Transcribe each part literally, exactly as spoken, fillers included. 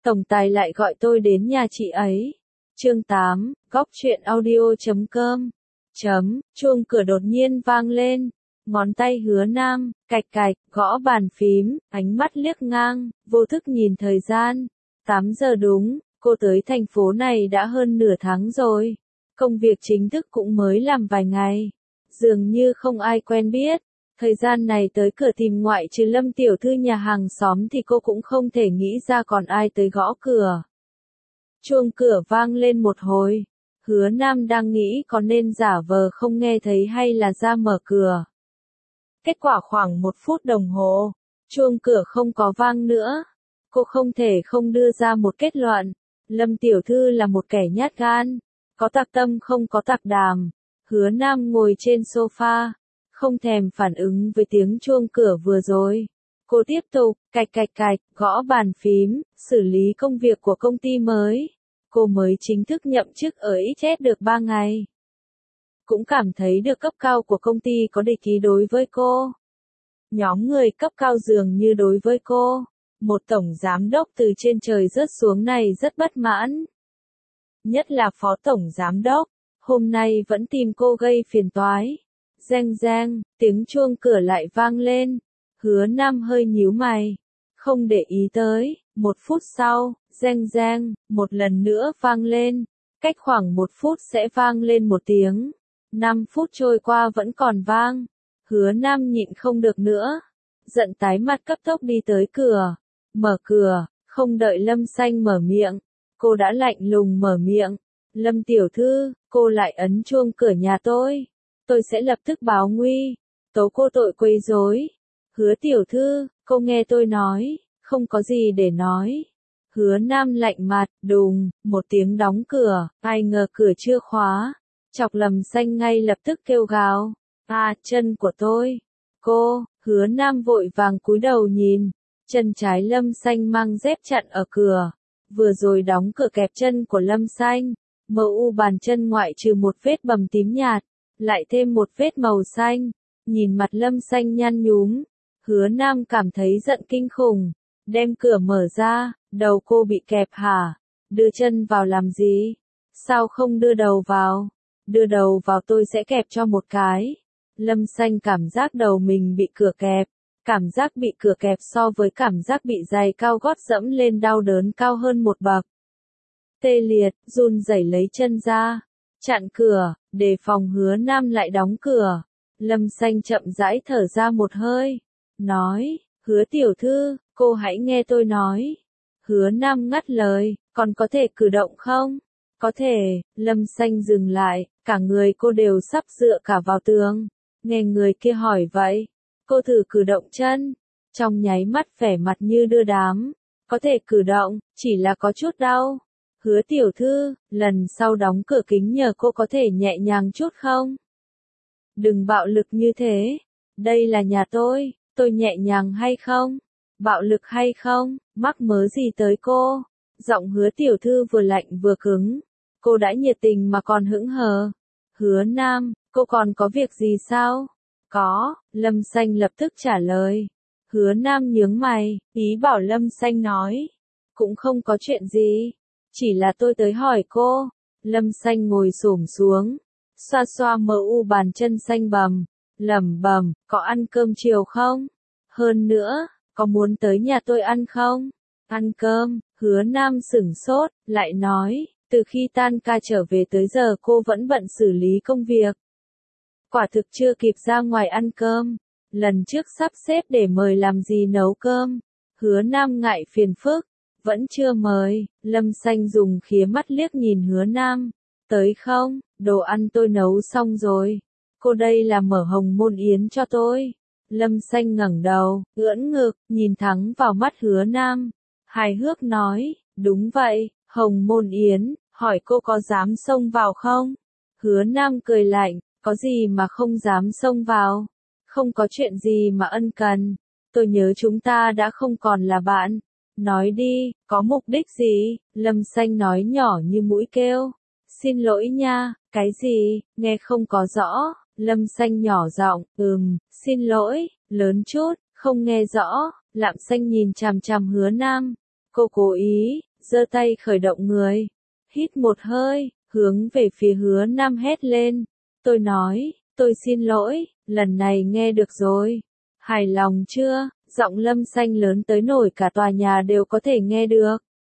tổng tài lại gọi tôi đến nhà chị ấy. Chương tám, góc truyện audio chấm com. Chấm, chuông cửa đột nhiên vang lên. Ngón tay Hứa Nam, cạch cạch, gõ bàn phím, ánh mắt liếc ngang, vô thức nhìn thời gian. tám giờ đúng, cô tới thành phố này đã hơn nửa tháng rồi. Công việc chính thức cũng mới làm vài ngày. Dường như không ai quen biết. Thời gian này tới cửa tìm ngoại trừ Lâm tiểu thư nhà hàng xóm thì cô cũng không thể nghĩ ra còn ai tới gõ cửa. Chuông cửa vang lên một hồi. Hứa Nam đang nghĩ có nên giả vờ không nghe thấy hay là ra mở cửa. Kết quả khoảng một phút đồng hồ, chuông cửa không có vang nữa. Cô không thể không đưa ra một kết luận. Lâm tiểu thư là một kẻ nhát gan. Có tạc tâm không có tạc đàm. Hứa Nam ngồi trên sofa, không thèm phản ứng với tiếng chuông cửa vừa rồi. Cô tiếp tục, cạch cạch cạch, gõ bàn phím, xử lý công việc của công ty mới. Cô mới chính thức nhậm chức ở ích ét được ba ngày. Cũng cảm thấy được cấp cao của công ty có địch ý đối với cô. Nhóm người cấp cao dường như đối với cô. Một tổng giám đốc từ trên trời rớt xuống này rất bất mãn. Nhất là phó tổng giám đốc, hôm nay vẫn tìm cô gây phiền toái. Reng reng, tiếng chuông cửa lại vang lên. Hứa Nam hơi nhíu mày. Không để ý tới, một phút sau, reng reng, một lần nữa vang lên. Cách khoảng một phút sẽ vang lên một tiếng. Năm phút trôi qua vẫn còn vang. Hứa Nam nhịn không được nữa. Giận tái mặt cấp tốc đi tới cửa. Mở cửa, không đợi Lâm Xanh mở miệng. Cô đã lạnh lùng mở miệng. Lâm tiểu thư, cô lại ấn chuông cửa nhà tôi. Tôi sẽ lập tức báo nguy. Tố cô tội quấy rối. Hứa tiểu thư, cô nghe tôi nói, không có gì để nói. Hứa Nam lạnh mặt, đùng, một tiếng đóng cửa, ai ngờ cửa chưa khóa. Chọc Lâm Xanh ngay lập tức kêu gào. À, chân của tôi. Cô, Hứa Nam vội vàng cúi đầu nhìn. Chân trái Lâm Xanh mang dép chặn ở cửa. Vừa rồi đóng cửa kẹp chân của Lâm Xanh. Mờ u bàn chân ngoại trừ một vết bầm tím nhạt, lại thêm một vết màu xanh. Nhìn mặt Lâm Xanh nhăn nhúm. Hứa Nam cảm thấy giận kinh khủng. Đem cửa mở ra, đầu cô bị kẹp hả? Đưa chân vào làm gì? Sao không đưa đầu vào? Đưa đầu vào tôi sẽ kẹp cho một cái. Lâm Xanh cảm giác đầu mình bị cửa kẹp. Cảm giác bị cửa kẹp so với cảm giác bị giày cao gót dẫm lên đau đớn cao hơn một bậc. Tê liệt, run rẩy lấy chân ra. Chặn cửa, đề phòng Hứa Nam lại đóng cửa. Lâm Xanh chậm rãi thở ra một hơi. Nói, Hứa tiểu thư, cô hãy nghe tôi nói. Hứa Nam ngắt lời, còn có thể cử động không? Có thể, Lâm Xanh dừng lại, cả người cô đều sắp dựa cả vào tường. Nghe người kia hỏi vậy, cô thử cử động chân. Trong nháy mắt vẻ mặt như đưa đám. Có thể cử động, chỉ là có chút đau. Hứa tiểu thư, lần sau đóng cửa kính nhờ cô có thể nhẹ nhàng chút không? Đừng bạo lực như thế. Đây là nhà tôi, tôi nhẹ nhàng hay không? Bạo lực hay không? Mắc mớ gì tới cô? Giọng Hứa tiểu thư vừa lạnh vừa cứng. Cô đã nhiệt tình mà còn hững hờ. Hứa Nam, cô còn có việc gì sao? Có, Lâm Xanh lập tức trả lời. Hứa Nam nhướng mày, ý bảo Lâm Xanh nói. Cũng không có chuyện gì. Chỉ là tôi tới hỏi cô. Lâm Xanh ngồi xổm xuống. Xoa xoa mờ u bàn chân xanh bầm. Lẩm bẩm, có ăn cơm chiều không? Hơn nữa, có muốn tới nhà tôi ăn không? Ăn cơm, Hứa Nam sửng sốt, lại nói, từ khi tan ca trở về tới giờ cô vẫn bận xử lý công việc. Quả thực chưa kịp ra ngoài ăn cơm. Lần trước sắp xếp để mời làm gì nấu cơm. Hứa Nam ngại phiền phức. Vẫn chưa mời. Lâm Xanh dùng khía mắt liếc nhìn Hứa Nam. Tới không, đồ ăn tôi nấu xong rồi. Cô đây là mở hồng môn yến cho tôi. Lâm Xanh ngẩng đầu, ưỡn ngực, nhìn thẳng vào mắt Hứa Nam. Hài hước nói, đúng vậy, hồng môn yến, hỏi cô có dám xông vào không? Hứa Nam cười lạnh, có gì mà không dám xông vào? Không có chuyện gì mà ân cần. Tôi nhớ chúng ta đã không còn là bạn. Nói đi, có mục đích gì? Lâm Xanh nói nhỏ như mũi kêu. Xin lỗi nha, cái gì, nghe không có rõ. Lâm Xanh nhỏ giọng, ừm, xin lỗi, lớn chút, không nghe rõ. Lạm Xanh nhìn chằm chằm Hứa Nam. Cô cố ý, giơ tay khởi động người. Hít một hơi, hướng về phía Hứa Nam hét lên. Tôi nói, tôi xin lỗi, lần này nghe được rồi. Hài lòng chưa? Giọng Lâm Xanh lớn tới nổi cả tòa nhà đều có thể nghe được.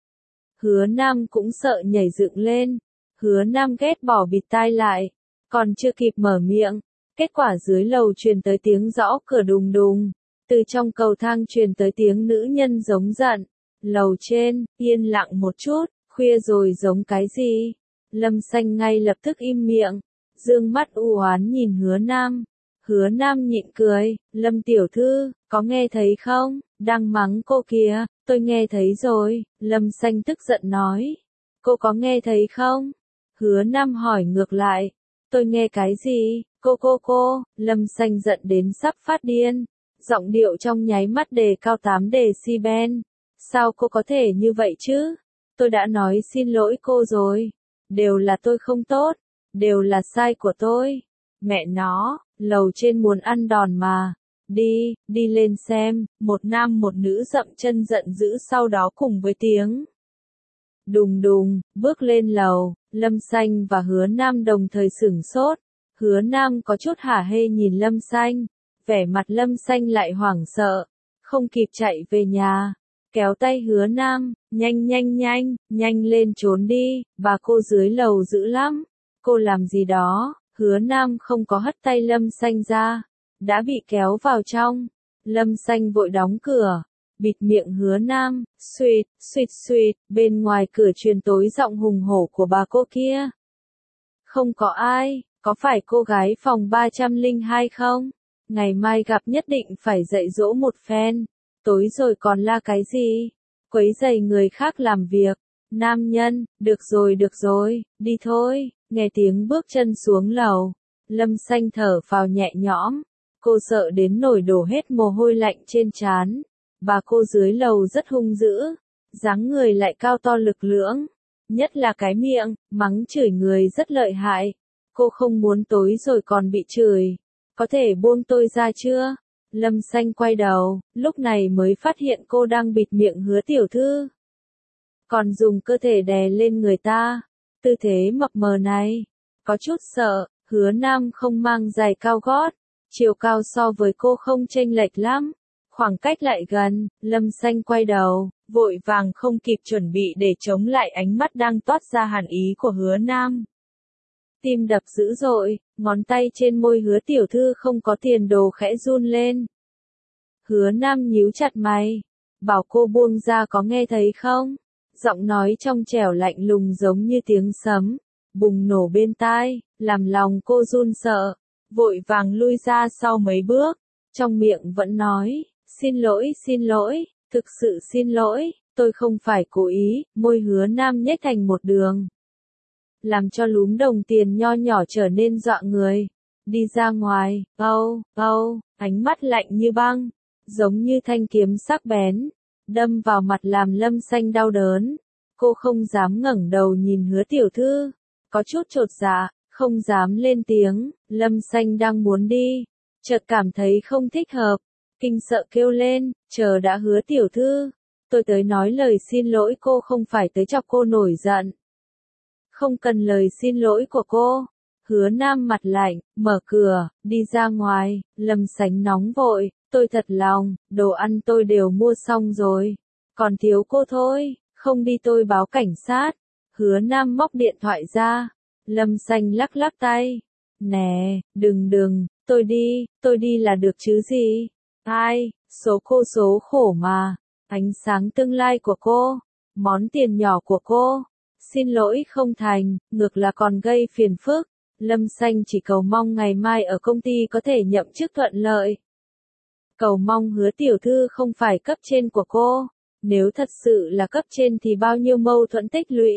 Hứa Nam cũng sợ nhảy dựng lên. Hứa Nam ghét bỏ bịt tai lại. Còn chưa kịp mở miệng. Kết quả dưới lầu truyền tới tiếng gõ cửa đùng đùng. Từ trong cầu thang truyền tới tiếng nữ nhân giống giận. Lầu trên, yên lặng một chút, khuya rồi giống cái gì? Lâm Xanh ngay lập tức im miệng. Dương mắt u oán nhìn Hứa Nam. Hứa Nam nhịn cười, Lâm tiểu thư, có nghe thấy không? Đang mắng cô kìa, tôi nghe thấy rồi. Lâm Xanh tức giận nói. Cô có nghe thấy không? Hứa Nam hỏi ngược lại. Tôi nghe cái gì? Cô cô cô, Lâm Xanh giận đến sắp phát điên. Giọng điệu trong nháy mắt đề cao tám decibel. Sao cô có thể như vậy chứ? Tôi đã nói xin lỗi cô rồi. Đều là tôi không tốt. Đều là sai của tôi. Mẹ nó, lầu trên muốn ăn đòn mà. Đi, đi lên xem. Một nam một nữ dậm chân giận dữ sau đó cùng với tiếng đùng đùng, bước lên lầu. Lâm Xanh và Hứa Nam đồng thời sửng sốt. Hứa Nam có chút hả hê nhìn Lâm Xanh. Vẻ mặt Lâm Xanh lại hoảng sợ. Không kịp chạy về nhà. Kéo tay Hứa Nam, nhanh nhanh nhanh, nhanh lên trốn đi, bà cô dưới lầu dữ lắm. Cô làm gì đó? Hứa Nam không có hất tay Lâm Xanh ra. Đã bị kéo vào trong. Lâm Xanh vội đóng cửa. Bịt miệng Hứa Nam. Suýt, suýt suýt. Bên ngoài cửa truyền tối giọng hùng hổ của bà cô kia. Không có ai. Có phải cô gái phòng ba trăm lẻ hai không? Ngày mai gặp nhất định phải dạy dỗ một phen. Tối rồi còn la cái gì? Quấy rầy người khác làm việc. Nam nhân, được rồi được rồi, đi thôi. Nghe tiếng bước chân xuống lầu. Lâm Xanh thở phào nhẹ nhõm. Cô sợ đến nổi đổ hết mồ hôi lạnh trên trán. Bà cô dưới lầu rất hung dữ. Dáng người lại cao to lực lưỡng. Nhất là cái miệng, mắng chửi người rất lợi hại. Cô không muốn tối rồi còn bị chửi. Có thể buông tôi ra chưa? Lâm Xanh quay đầu, lúc này mới phát hiện cô đang bịt miệng Hứa tiểu thư. Còn dùng cơ thể đè lên người ta. Tư thế mập mờ này. Có chút sợ, Hứa Nam không mang giày cao gót. Chiều cao so với cô không chênh lệch lắm. Khoảng cách lại gần, Lâm Xanh quay đầu, vội vàng không kịp chuẩn bị để chống lại ánh mắt đang toát ra hàn ý của Hứa Nam. Tim đập dữ dội, ngón tay trên môi Hứa tiểu thư không có tiền đồ khẽ run lên. Hứa Nam nhíu chặt mày. Bảo cô buông ra có nghe thấy không? Giọng nói trong trẻo lạnh lùng giống như tiếng sấm. Bùng nổ bên tai, làm lòng cô run sợ. Vội vàng lui ra sau mấy bước. Trong miệng vẫn nói, xin lỗi xin lỗi, thực sự xin lỗi, tôi không phải cố ý. Môi Hứa Nam nhếch thành một đường. Làm cho lúm đồng tiền nho nhỏ trở nên dọa người. Đi ra ngoài, âu, âu, ánh mắt lạnh như băng. Giống như thanh kiếm sắc bén. Đâm vào mặt làm Lâm Xanh đau đớn. Cô không dám ngẩng đầu nhìn Hứa tiểu thư. Có chút chột dạ, không dám lên tiếng. Lâm Xanh đang muốn đi. Chợt cảm thấy không thích hợp. Kinh sợ kêu lên, chờ đã Hứa tiểu thư. Tôi tới nói lời xin lỗi cô không phải tới chọc cô nổi giận. Không cần lời xin lỗi của cô. Hứa Nam mặt lạnh, mở cửa, đi ra ngoài. Lâm Xanh nóng vội. Tôi thật lòng, đồ ăn tôi đều mua xong rồi. Còn thiếu cô thôi, không đi tôi báo cảnh sát. Hứa Nam móc điện thoại ra. Lâm Xanh lắc lắc tay. Nè, đừng đừng, tôi đi, tôi đi là được chứ gì. Ai, số cô số khổ mà. Ánh sáng tương lai của cô. Món tiền nhỏ của cô. Xin lỗi không thành, ngược là còn gây phiền phức. Lâm Xanh chỉ cầu mong ngày mai ở công ty có thể nhậm chức thuận lợi. Cầu mong Hứa tiểu thư không phải cấp trên của cô. Nếu thật sự là cấp trên thì bao nhiêu mâu thuẫn tích lũy.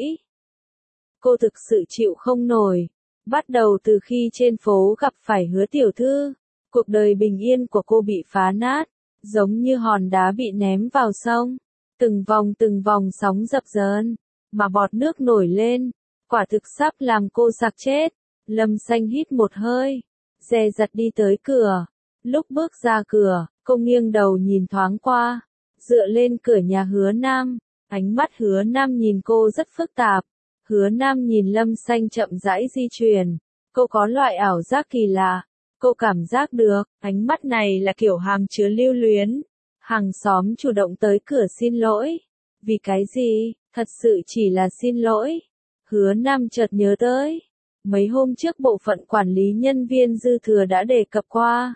Cô thực sự chịu không nổi. Bắt đầu từ khi trên phố gặp phải Hứa tiểu thư, cuộc đời bình yên của cô bị phá nát, giống như hòn đá bị ném vào sông. Từng vòng từng vòng sóng dập dờn, mà bọt nước nổi lên, quả thực sắp làm cô sặc chết. Lâm Xanh hít một hơi, dè dặt đi tới cửa. Lúc bước ra cửa, cô nghiêng đầu nhìn thoáng qua, dựa lên cửa nhà Hứa Nam. Ánh mắt Hứa Nam nhìn cô rất phức tạp. Hứa Nam nhìn Lâm Xanh chậm rãi di chuyển. Cô có loại ảo giác kỳ lạ. Cô cảm giác được, ánh mắt này là kiểu hàm chứa lưu luyến. Hàng xóm chủ động tới cửa xin lỗi. Vì cái gì? Thật sự chỉ là xin lỗi. Hứa Nam chợt nhớ tới. Mấy hôm trước bộ phận quản lý nhân viên dư thừa đã đề cập qua.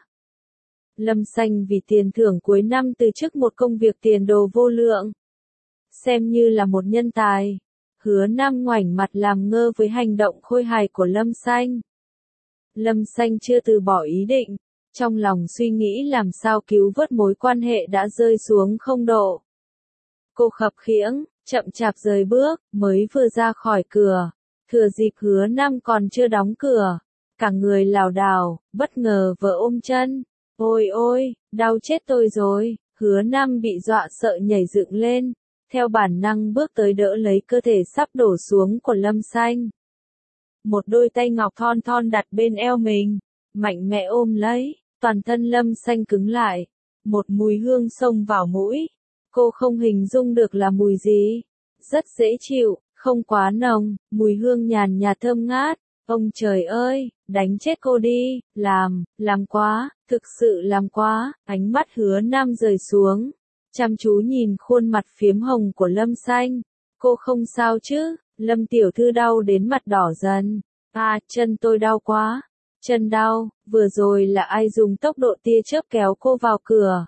Lâm Xanh vì tiền thưởng cuối năm từ chức một công việc tiền đồ vô lượng. Xem như là một nhân tài. Hứa Nam ngoảnh mặt làm ngơ với hành động khôi hài của Lâm Xanh. Lâm Xanh chưa từ bỏ ý định. Trong lòng suy nghĩ làm sao cứu vớt mối quan hệ đã rơi xuống không độ. Cô khập khiễng, chậm chạp rời bước, mới vừa ra khỏi cửa. Thừa dịp Hứa Nam còn chưa đóng cửa. Cả người lảo đảo, bất ngờ vỡ ôm chân. Ôi ôi, đau chết tôi rồi. Hứa Nam bị dọa sợ nhảy dựng lên. Theo bản năng bước tới đỡ lấy cơ thể sắp đổ xuống của Lâm Xanh. Một đôi tay ngọc thon thon đặt bên eo mình. Mạnh mẽ ôm lấy. Toàn thân Lâm Xanh cứng lại. Một mùi hương xông vào mũi. Cô không hình dung được là mùi gì. Rất dễ chịu, không quá nồng, mùi hương nhàn nhạt thơm ngát. Ông trời ơi, đánh chết cô đi, làm, làm quá, thực sự làm quá. Ánh mắt Hứa Nam rời xuống. Chăm chú nhìn khuôn mặt phiếm hồng của Lâm Xanh. Cô không sao chứ? Lâm tiểu thư đau đến mặt đỏ dần. À, chân tôi đau quá. Chân đau, vừa rồi là ai dùng tốc độ tia chớp kéo cô vào cửa?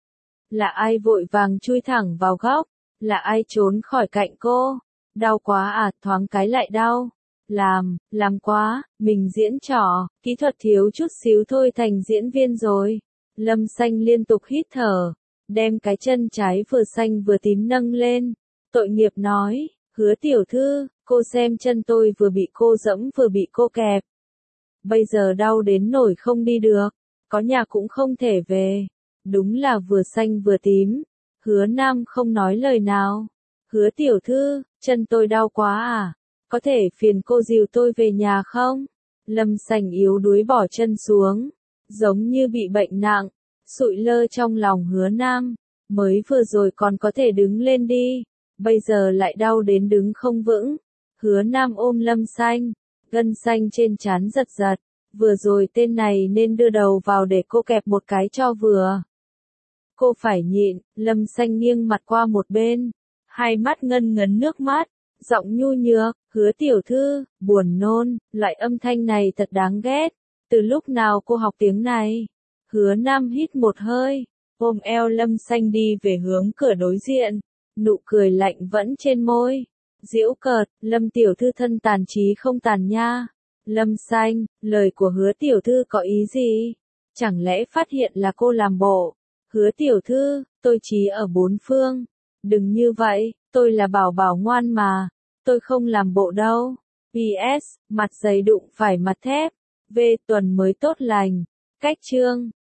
Là ai vội vàng chui thẳng vào góc? Là ai trốn khỏi cạnh cô? Đau quá à, thoáng cái lại đau. Làm, làm quá, mình diễn trò, kỹ thuật thiếu chút xíu thôi thành diễn viên rồi. Lâm Xanh liên tục hít thở, đem cái chân trái vừa xanh vừa tím nâng lên. Tội nghiệp nói, Hứa tiểu thư, cô xem chân tôi vừa bị cô dẫm vừa bị cô kẹp. Bây giờ đau đến nổi không đi được, có nhà cũng không thể về. Đúng là vừa xanh vừa tím. Hứa Nam không nói lời nào. Hứa tiểu thư, chân tôi đau quá à? Có thể phiền cô dìu tôi về nhà không? Lâm Xanh yếu đuối bỏ chân xuống. Giống như bị bệnh nặng. Sụi lơ trong lòng Hứa Nam. Mới vừa rồi còn có thể đứng lên đi. Bây giờ lại đau đến đứng không vững. Hứa Nam ôm Lâm Xanh. Gân xanh trên trán giật giật. Vừa rồi tên này nên đưa đầu vào để cô kẹp một cái cho vừa. Cô phải nhịn. Lâm Xanh nghiêng mặt qua một bên. Hai mắt ngân ngấn nước mắt. Giọng nhu nhược, Hứa tiểu thư, buồn nôn, loại âm thanh này thật đáng ghét. Từ lúc nào cô học tiếng này? Hứa Nam hít một hơi, ôm eo Lâm Xanh đi về hướng cửa đối diện. Nụ cười lạnh vẫn trên môi. Giễu cợt, Lâm tiểu thư thân tàn trí không tàn nha. Lâm Xanh, lời của Hứa tiểu thư có ý gì? Chẳng lẽ phát hiện là cô làm bộ? Hứa tiểu thư, tôi trí ở bốn phương. Đừng như vậy, tôi là bảo bảo ngoan mà. Tôi không làm bộ đâu. pê ét, mặt dày đụng phải mặt thép. V tuần mới tốt lành. Cách chương.